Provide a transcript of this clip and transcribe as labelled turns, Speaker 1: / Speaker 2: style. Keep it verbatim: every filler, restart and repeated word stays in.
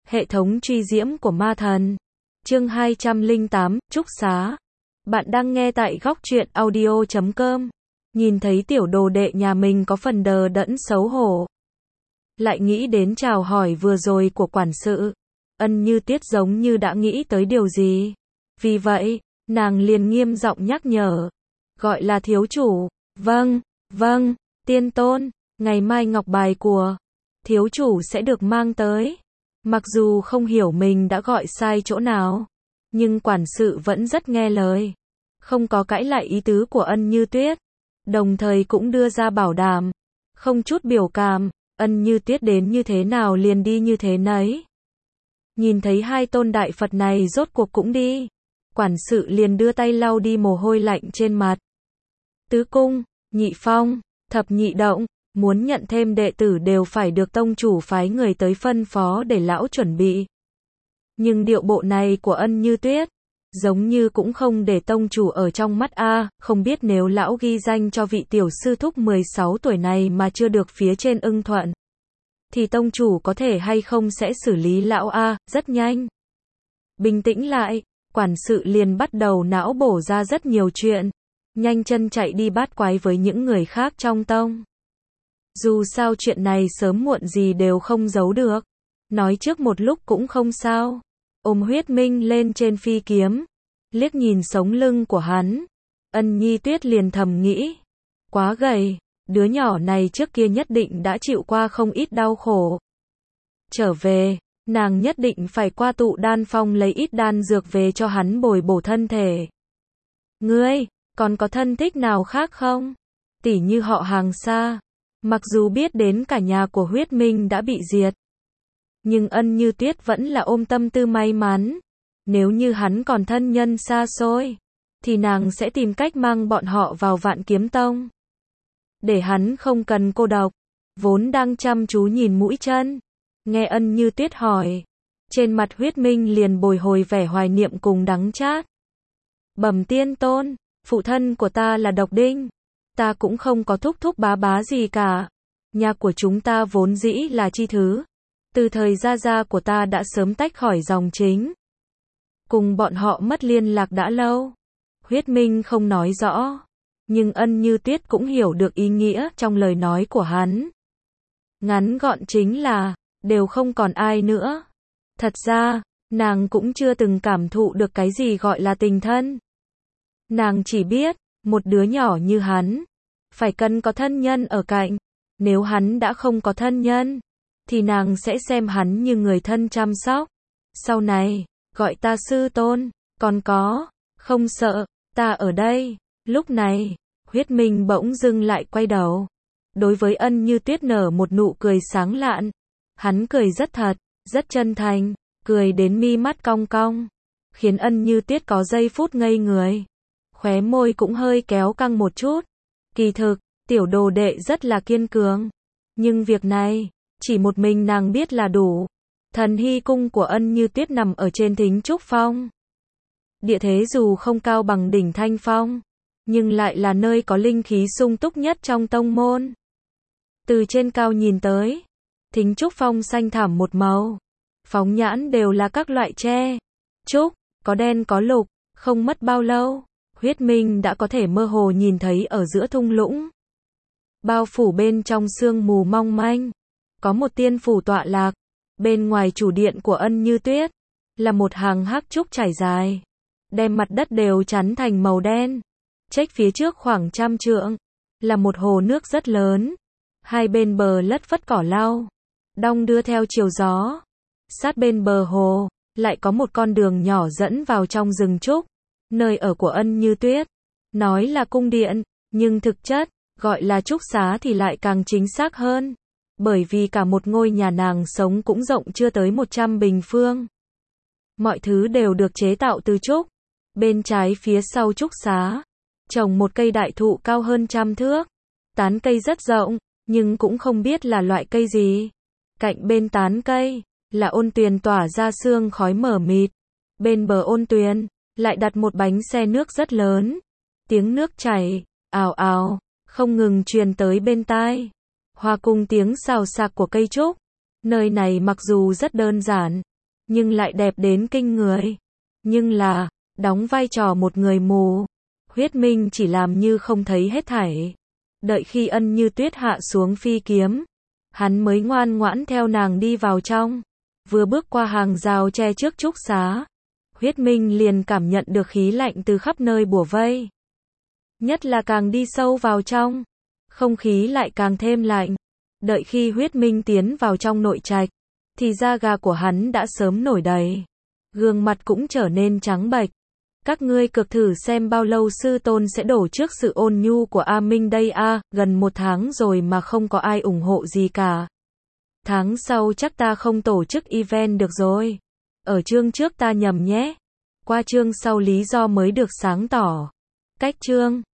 Speaker 1: Hệ thống truy diễm của ma thần. Chương hai trăm lẻ tám, Trúc Xá. Bạn đang nghe tại góc truyện audio chấm com. Nhìn thấy tiểu đồ đệ nhà mình có phần đờ đẫn xấu hổ. Lại nghĩ đến chào hỏi vừa rồi của quản sự. Ân Như Tuyết giống như đã nghĩ tới điều gì. Vì vậy, nàng liền nghiêm giọng nhắc nhở. Gọi là thiếu chủ. Vâng, vâng, tiên tôn, ngày mai ngọc bài của thiếu chủ sẽ được mang tới. Mặc dù không hiểu mình đã gọi sai chỗ nào, nhưng quản sự vẫn rất nghe lời. Không có cãi lại ý tứ của Ân Như Tuyết. Đồng thời cũng đưa ra bảo đảm. Không chút biểu cảm, Ân Như Tuyết đến như thế nào liền đi như thế nấy. Nhìn thấy hai tôn đại Phật này rốt cuộc cũng đi. Quản sự liền đưa tay lau đi mồ hôi lạnh trên mặt. Tứ cung, nhị phong, thập nhị động, muốn nhận thêm đệ tử đều phải được tông chủ phái người tới phân phó để lão chuẩn bị. Nhưng điệu bộ này của Ân Như Tuyết, giống như cũng không để tông chủ ở trong mắt a, không biết nếu lão ghi danh cho vị tiểu sư thúc mười sáu tuổi này mà chưa được phía trên ưng thuận, thì tông chủ có thể hay không sẽ xử lý lão a, rất nhanh. Bình tĩnh lại, quản sự liền bắt đầu não bổ ra rất nhiều chuyện, nhanh chân chạy đi bát quái với những người khác trong tông. Dù sao chuyện này sớm muộn gì đều không giấu được. Nói trước một lúc cũng không sao. Ôm Huyết Minh lên trên phi kiếm. Liếc nhìn sống lưng của hắn. Ân Như Tuyết liền thầm nghĩ. Quá gầy. Đứa nhỏ này trước kia nhất định đã chịu qua không ít đau khổ. Trở về, nàng nhất định phải qua tụ đan phong lấy ít đan dược về cho hắn bồi bổ thân thể. Ngươi, còn có thân thích nào khác không? Tỉ như họ hàng xa. Mặc dù biết đến cả nhà của Huyết Minh đã bị diệt, nhưng Ân Như Tuyết vẫn là ôm tâm tư may mắn. Nếu như hắn còn thân nhân xa xôi, thì nàng sẽ tìm cách mang bọn họ vào Vạn Kiếm Tông. Để hắn không cần cô độc. Vốn đang chăm chú nhìn mũi chân, nghe Ân Như Tuyết hỏi, trên mặt Huyết Minh liền bồi hồi vẻ hoài niệm cùng đắng chát. Bẩm tiên tôn, phụ thân của ta là Độc Đinh. Ta cũng không có thúc thúc bá bá gì cả. Nhà của chúng ta vốn dĩ là chi thứ. Từ thời gia gia của ta đã sớm tách khỏi dòng chính. Cùng bọn họ mất liên lạc đã lâu. Huyết Minh không nói rõ. Nhưng Ân Như Tuyết cũng hiểu được ý nghĩa trong lời nói của hắn. Ngắn gọn chính là, đều không còn ai nữa. Thật ra, nàng cũng chưa từng cảm thụ được cái gì gọi là tình thân. Nàng chỉ biết, một đứa nhỏ như hắn, phải cần có thân nhân ở cạnh. Nếu hắn đã không có thân nhân, thì nàng sẽ xem hắn như người thân chăm sóc. Sau này, gọi ta sư tôn, còn có, không sợ, ta ở đây. Lúc này, Huyết Minh bỗng dưng lại quay đầu. Đối với Ân Như Tuyết nở một nụ cười sáng lạn. Hắn cười rất thật, rất chân thành, cười đến mi mắt cong cong, khiến Ân Như Tuyết có giây phút ngây người. Khóe môi cũng hơi kéo căng một chút. Kỳ thực, tiểu đồ đệ rất là kiên cường. Nhưng việc này, chỉ một mình nàng biết là đủ. Thần hy cung của Ân Như Tuyết nằm ở trên Thính Trúc Phong. Địa thế dù không cao bằng đỉnh Thanh Phong, nhưng lại là nơi có linh khí sung túc nhất trong tông môn. Từ trên cao nhìn tới, Thính Trúc Phong xanh thẳm một màu. Phóng nhãn đều là các loại tre, trúc, có đen có lục, không mất bao lâu. Huyết Minh đã có thể mơ hồ nhìn thấy ở giữa thung lũng, bao phủ bên trong sương mù mong manh, có một tiên phủ tọa lạc. Bên ngoài chủ điện của Ân Như Tuyết, là một hàng hắc trúc trải dài, đem mặt đất đều chắn thành màu đen. Chếch phía trước khoảng trăm trượng, là một hồ nước rất lớn. Hai bên bờ lất phất cỏ lau, đong đưa theo chiều gió. Sát bên bờ hồ, lại có một con đường nhỏ dẫn vào trong rừng trúc. Nơi ở của Ân Như Tuyết, nói là cung điện, nhưng thực chất, gọi là trúc xá thì lại càng chính xác hơn. Bởi vì cả một ngôi nhà nàng sống cũng rộng chưa tới một trăm bình phương. Mọi thứ đều được chế tạo từ trúc. Bên trái phía sau trúc xá, trồng một cây đại thụ cao hơn trăm thước. Tán cây rất rộng, nhưng cũng không biết là loại cây gì. Cạnh bên tán cây, là ôn tuyền tỏa ra sương khói mờ mịt. Bên bờ ôn tuyền, lại đặt một bánh xe nước rất lớn. Tiếng nước chảy, ào ào, không ngừng truyền tới bên tai. Hòa cùng tiếng xào xạc của cây trúc. Nơi này mặc dù rất đơn giản, nhưng lại đẹp đến kinh người. Nhưng là, đóng vai trò một người mù. Huyết Minh chỉ làm như không thấy hết thảy. Đợi khi Ân Như Tuyết hạ xuống phi kiếm, hắn mới ngoan ngoãn theo nàng đi vào trong. Vừa bước qua hàng rào che trước trúc xá, Huyết Minh liền cảm nhận được khí lạnh từ khắp nơi bủa vây. Nhất là càng đi sâu vào trong, không khí lại càng thêm lạnh. Đợi khi Huyết Minh tiến vào trong nội trạch, thì da gà của hắn đã sớm nổi đầy. Gương mặt cũng trở nên trắng bệch. Các ngươi cực thử xem bao lâu sư tôn sẽ đổ trước sự ôn nhu của A Minh đây a, gần một tháng rồi mà không có ai ủng hộ gì cả. Tháng sau chắc ta không tổ chức event được rồi. Ở chương trước ta nhầm nhé. Qua chương sau lý do mới được sáng tỏ. Cách chương